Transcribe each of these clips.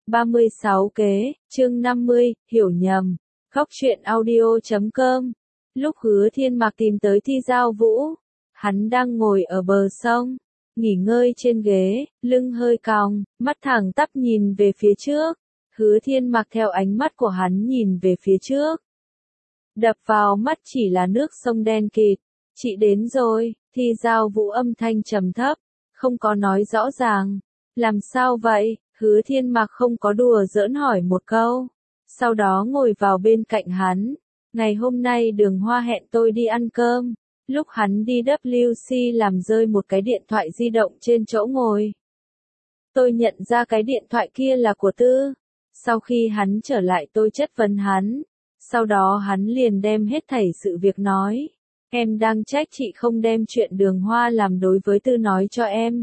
36 kế, chương 50, hiểu nhầm. Góc truyện audio.com. Lúc Hứa Thiên Mạc tìm tới Thi Giao Vũ, hắn đang ngồi ở bờ sông, nghỉ ngơi trên ghế, lưng hơi còng, mắt thẳng tắp nhìn về phía trước. Hứa Thiên Mạc theo ánh mắt của hắn nhìn về phía trước. Đập vào mắt chỉ là nước sông đen kịt. Chị đến rồi, Thi Giao Vũ âm thanh trầm thấp, không có nói rõ ràng. Làm sao vậy? Hứa Thiên Mạc không có đùa giỡn hỏi một câu. Sau đó ngồi vào bên cạnh hắn. Ngày hôm nay Đường Hoa hẹn tôi đi ăn cơm. Lúc hắn đi WC làm rơi một cái điện thoại di động trên chỗ ngồi. Tôi nhận ra cái điện thoại kia là của Tư. Sau khi hắn trở lại tôi chất vấn hắn. Sau đó hắn liền đem hết thảy sự việc nói. Em đang trách chị không đem chuyện Đường Hoa làm đối với Tư nói cho em.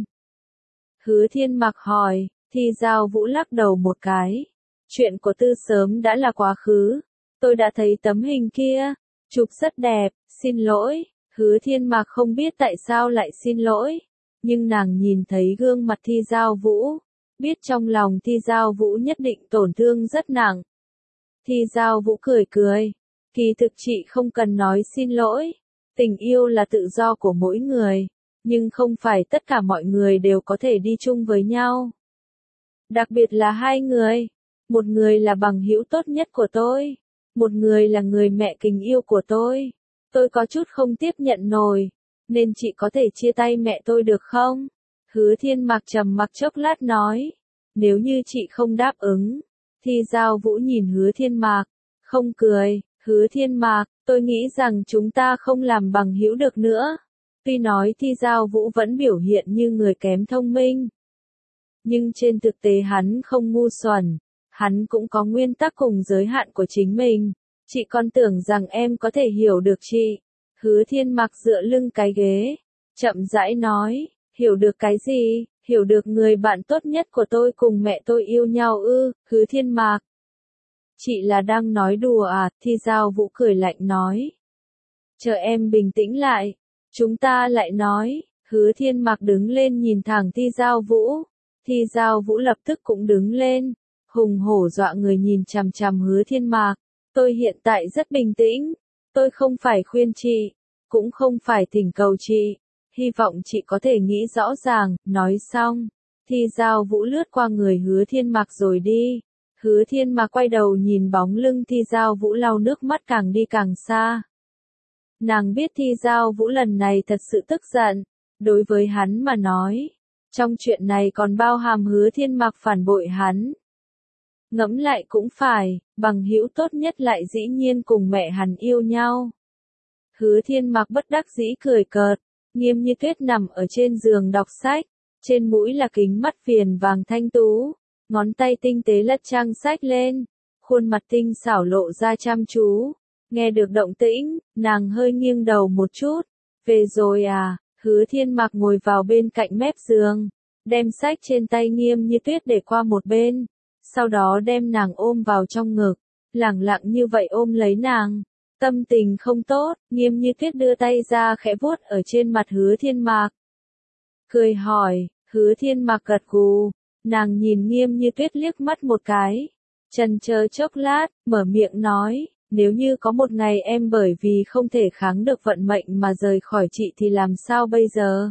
Hứa Thiên Mạc hỏi, Thi Giao Vũ lắc đầu một cái. Chuyện của Tư sớm đã là quá khứ. Tôi đã thấy tấm hình kia. Chụp rất đẹp, xin lỗi. Hứa Thiên Mạc không biết tại sao lại xin lỗi. Nhưng nàng nhìn thấy gương mặt Thi Giao Vũ. Biết trong lòng Thi Giao Vũ nhất định tổn thương rất nặng. Thi Giao Vũ cười cười. Kỳ thực chị không cần nói xin lỗi. Tình yêu là tự do của mỗi người. Nhưng không phải tất cả mọi người đều có thể đi chung với nhau. Đặc biệt là hai người. Một người là bằng hữu tốt nhất của tôi. Một người là người mẹ tình yêu của tôi. Tôi có chút không tiếp nhận nổi. Nên chị có thể chia tay mẹ tôi được không? Hứa Thiên Mạc trầm mặc chốc lát nói. Nếu như chị không đáp ứng. Thi Giao Vũ nhìn Hứa Thiên Mạc. Không cười. Hứa Thiên Mạc, tôi nghĩ rằng chúng ta không làm bằng hữu được nữa. Tuy nói Thi Giao Vũ vẫn biểu hiện như người kém thông minh. Nhưng trên thực tế hắn không ngu xuẩn. Hắn cũng có nguyên tắc cùng giới hạn của chính mình. Chị còn tưởng rằng em có thể hiểu được chị. Hứa Thiên Mạc dựa lưng cái ghế. Chậm rãi nói, hiểu được cái gì? Hiểu được người bạn tốt nhất của tôi cùng mẹ tôi yêu nhau ư? Hứa Thiên Mạc. Chị là đang nói đùa à? Thi Giao Vũ cười lạnh nói. Chờ em bình tĩnh lại. Chúng ta lại nói. Hứa Thiên Mạc đứng lên nhìn thẳng Thi Giao Vũ. Thi Giao Vũ lập tức cũng đứng lên. Hùng hổ dọa người nhìn chằm chằm Hứa Thiên Mạc. Tôi hiện tại rất bình tĩnh. Tôi không phải khuyên chị. Cũng không phải thỉnh cầu chị. Hy vọng chị có thể nghĩ rõ ràng. Nói xong. Thi Giao Vũ lướt qua người Hứa Thiên Mạc rồi đi. Hứa Thiên Mạc quay đầu nhìn bóng lưng Thi Giao Vũ lau nước mắt càng đi càng xa. Nàng biết Thi Giao Vũ lần này thật sự tức giận. Đối với hắn mà nói. Trong chuyện này còn bao hàm Hứa Thiên Mạc phản bội hắn. Ngẫm lại cũng phải, bằng hữu tốt nhất lại dĩ nhiên cùng mẹ hắn yêu nhau. Hứa Thiên Mạc bất đắc dĩ cười cợt, Nghiêm Như Tuyết nằm ở trên giường đọc sách, trên mũi là kính mắt viền vàng thanh tú, ngón tay tinh tế lật trang sách lên, khuôn mặt tinh xảo lộ ra chăm chú. Nghe được động tĩnh, nàng hơi nghiêng đầu một chút. Về rồi à? Hứa Thiên Mạc ngồi vào bên cạnh mép giường, đem sách trên tay Nghiêm Như Tuyết để qua một bên. Sau đó đem nàng ôm vào trong ngực, lẳng lặng như vậy ôm lấy nàng. Tâm tình không tốt, Nghiêm Như Tuyết đưa tay ra khẽ vuốt ở trên mặt Hứa Thiên Mạc. Cười hỏi, Hứa Thiên Mạc gật gù, nàng nhìn Nghiêm Như Tuyết liếc mắt một cái. Chần chờ chốc lát, mở miệng nói, nếu như có một ngày em bởi vì không thể kháng được vận mệnh mà rời khỏi chị thì làm sao bây giờ?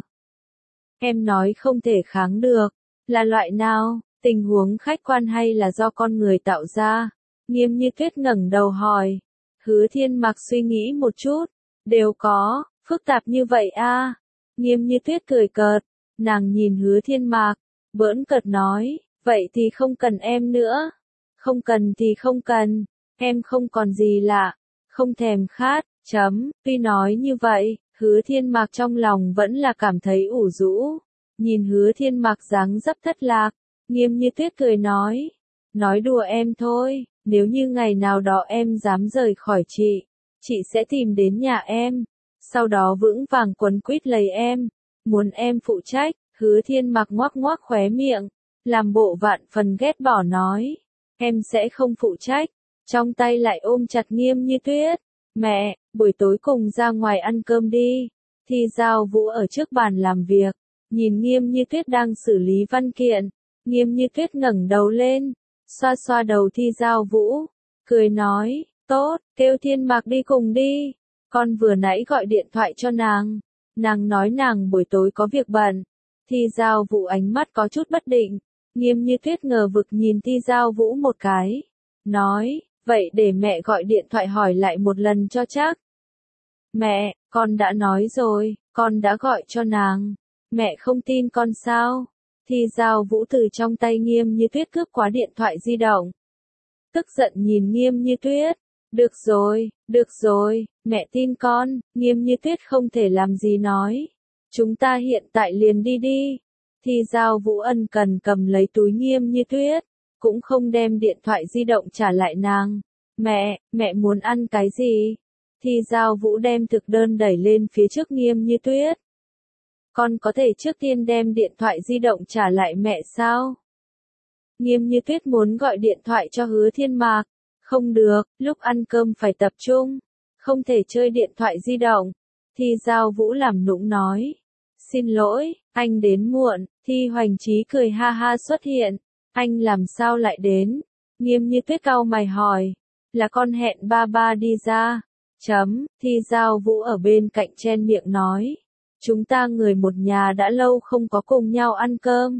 Em nói không thể kháng được, là loại nào? Tình huống khách quan hay là do con người tạo ra? Nghiêm Như Tuyết ngẩng đầu hỏi. Hứa Thiên Mạc suy nghĩ một chút. Đều có, phức tạp như vậy a? Nghiêm Như Tuyết cười cợt. Nàng nhìn Hứa Thiên Mạc, bỡn cợt nói, vậy thì không cần em nữa. Không cần thì không cần, em không còn gì lạ, không thèm khát, Tuy nói như vậy, Hứa Thiên Mạc trong lòng vẫn là cảm thấy ủ rũ. Nhìn Hứa Thiên Mạc dáng dấp thất lạc. Nghiêm Như Tuyết cười nói đùa em thôi, nếu như ngày nào đó em dám rời khỏi chị sẽ tìm đến nhà em, sau đó vững vàng quấn quýt lấy em, muốn em phụ trách. Hứa Thiên Mạc ngoác ngoác khóe miệng, làm bộ vạn phần ghét bỏ nói, em sẽ không phụ trách, trong tay lại ôm chặt Nghiêm Như Tuyết. Mẹ, buổi tối cùng ra ngoài ăn cơm đi. Thi Giao Vũ ở trước bàn làm việc, nhìn Nghiêm Như Tuyết đang xử lý văn kiện. Nghiêm Như Tuyết ngẩng đầu lên, xoa xoa đầu Thi Giao Vũ, cười nói, tốt, kêu Thiên Mạc đi cùng đi, con vừa nãy gọi điện thoại cho nàng nói nàng buổi tối có việc bận. Thi Giao Vũ ánh mắt có chút bất định, Nghiêm Như Tuyết ngờ vực nhìn Thi Giao Vũ một cái, nói, vậy để mẹ gọi điện thoại hỏi lại một lần cho chắc. Mẹ, con đã nói rồi, con đã gọi cho nàng, mẹ không tin con sao? Thi Giao Vũ từ trong tay Nghiêm Như Tuyết cướp quá điện thoại di động. Tức giận nhìn Nghiêm Như Tuyết, được rồi, mẹ tin con, Nghiêm Như Tuyết không thể làm gì nói. Chúng ta hiện tại liền đi đi. Thi Giao Vũ ân cần cầm lấy túi Nghiêm Như Tuyết, cũng không đem điện thoại di động trả lại nàng. Mẹ muốn ăn cái gì? Thi Giao Vũ đem thực đơn đẩy lên phía trước Nghiêm Như Tuyết. Con có thể trước tiên đem điện thoại di động trả lại mẹ sao? Nghiêm Như Tuyết muốn gọi điện thoại cho Hứa Thiên Mạc. Không được, lúc ăn cơm phải tập trung. Không thể chơi điện thoại di động. Thi Giao Vũ làm nũng nói. Xin lỗi, anh đến muộn. Thi Hoành Chí cười ha ha xuất hiện. Anh làm sao lại đến? Nghiêm Như Tuyết cau mày hỏi. Là con hẹn ba đi ra. Thi Giao Vũ ở bên cạnh chen miệng nói. Chúng ta người một nhà đã lâu không có cùng nhau ăn cơm.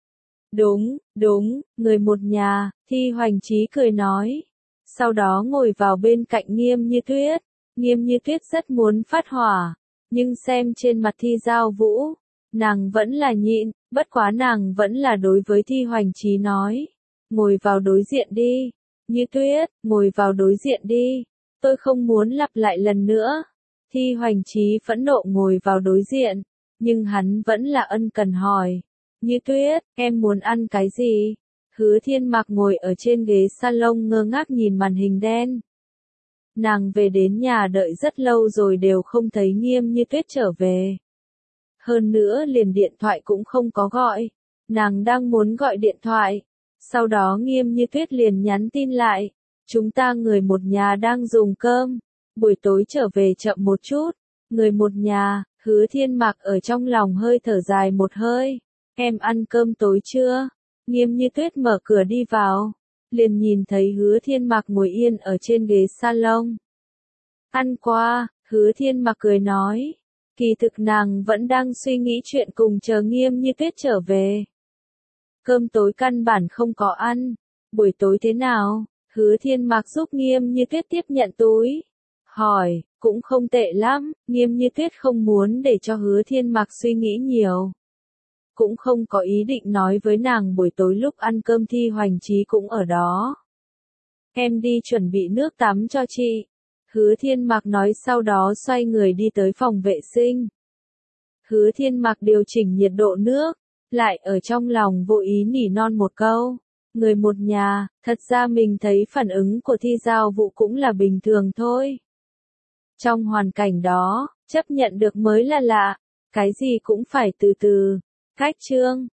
Đúng, người một nhà, Thi Hoành Chí cười nói. Sau đó ngồi vào bên cạnh Nghiêm Như Tuyết. Nghiêm Như Tuyết rất muốn phát hỏa, nhưng xem trên mặt Thi Giao Vũ, nàng vẫn là nhịn, bất quá nàng vẫn là đối với Thi Hoành Chí nói. Ngồi vào đối diện đi. Như Tuyết, ngồi vào đối diện đi. Tôi không muốn lặp lại lần nữa. Thi Hoành Chí phẫn nộ ngồi vào đối diện, nhưng hắn vẫn là ân cần hỏi. Như Tuyết, em muốn ăn cái gì? Hứa Thiên Mạc ngồi ở trên ghế salon ngơ ngác nhìn màn hình đen. Nàng về đến nhà đợi rất lâu rồi đều không thấy Nghiêm Như Tuyết trở về. Hơn nữa liền điện thoại cũng không có gọi. Nàng đang muốn gọi điện thoại. Sau đó Nghiêm Như Tuyết liền nhắn tin lại. Chúng ta người một nhà đang dùng cơm. Buổi tối trở về chậm một chút. Người một nhà, Hứa Thiên Mạc ở trong lòng hơi thở dài một hơi. Em ăn cơm tối chưa? Nghiêm Như Tuyết mở cửa đi vào. Liền nhìn thấy Hứa Thiên Mạc ngồi yên ở trên ghế salon. Ăn qua, Hứa Thiên Mạc cười nói. Kỳ thực nàng vẫn đang suy nghĩ chuyện cùng chờ Nghiêm Như Tuyết trở về. Cơm tối căn bản không có ăn. Buổi tối thế nào? Hứa Thiên Mạc giúp Nghiêm Như Tuyết tiếp nhận túi. Hỏi, cũng không tệ lắm. Nghiêm Như Tuyết không muốn để cho Hứa Thiên Mạc suy nghĩ nhiều. Cũng không có ý định nói với nàng buổi tối lúc ăn cơm Thi Hoành Chí cũng ở đó. Em đi chuẩn bị nước tắm cho chị. Hứa Thiên Mạc nói sau đó xoay người đi tới phòng vệ sinh. Hứa Thiên Mạc điều chỉnh nhiệt độ nước, lại ở trong lòng vô ý nỉ non một câu. Người một nhà, thật ra mình thấy phản ứng của Thi Giao Vũ cũng là bình thường thôi. Trong hoàn cảnh đó, chấp nhận được mới là lạ, cái gì cũng phải từ từ. Cách chương